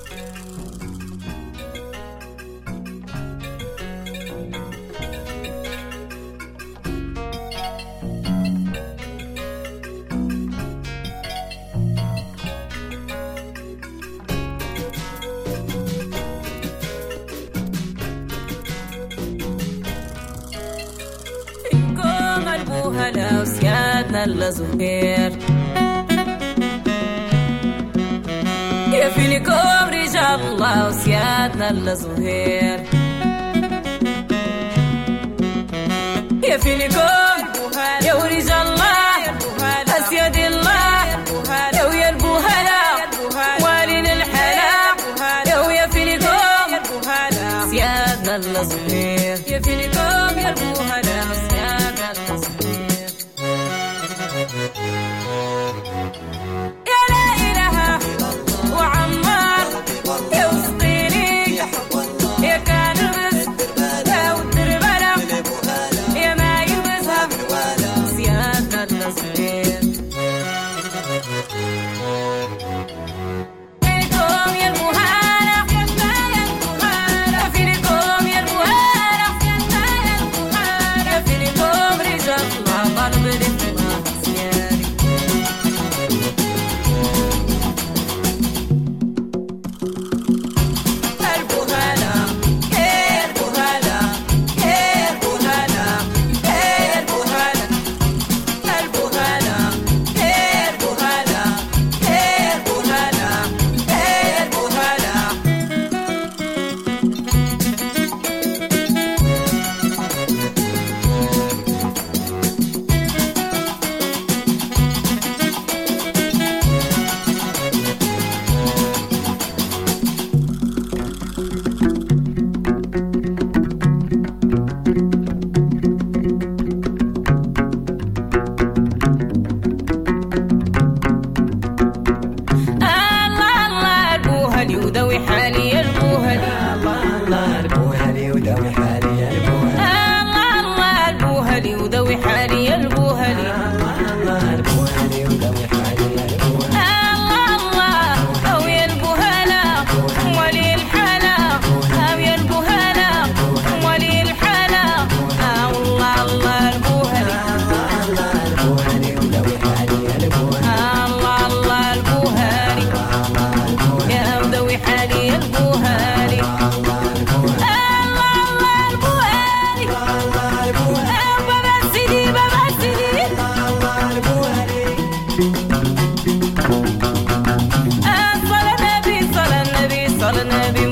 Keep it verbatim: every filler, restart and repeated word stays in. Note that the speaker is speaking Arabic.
هلا وسيادنا الزهير كيفينكم رجال الله وسيادنا الزهير كيفينكم يا ورجال الله أسياد الله يا ويا البوهلا والين الحلا يا ويا فينكم سيادنا الزهير كيفينكم يا البوهلا وسيادنا الزهير يا لا إله وعمار يا وسطيني يا كان الرزق يا والدربلة يا ما يلبسها سيادنا الصغير فينكم يا المهانة فينكم يا المهانة فينكم رجال الله قلب الإفتراء ودوي حالي البوهلي الله البوهلي ودوي حالي البوهلي الله الله البوهلي ودوي حالي البوهلي الله البوهلي ودوي حالي البوهلي الله الله او يا البوهلا ولي الحلا او يا البوهلا ولي الحلا الله الله البوهلي الله البوهلي ودوي حالي البوهلي الله الله البوهلي يا ودوي حالي البوهالي الله الله البوهالي بابا سيدي بابا سيدي الله البوهالي صلى النبي صلى النبي صلى النبي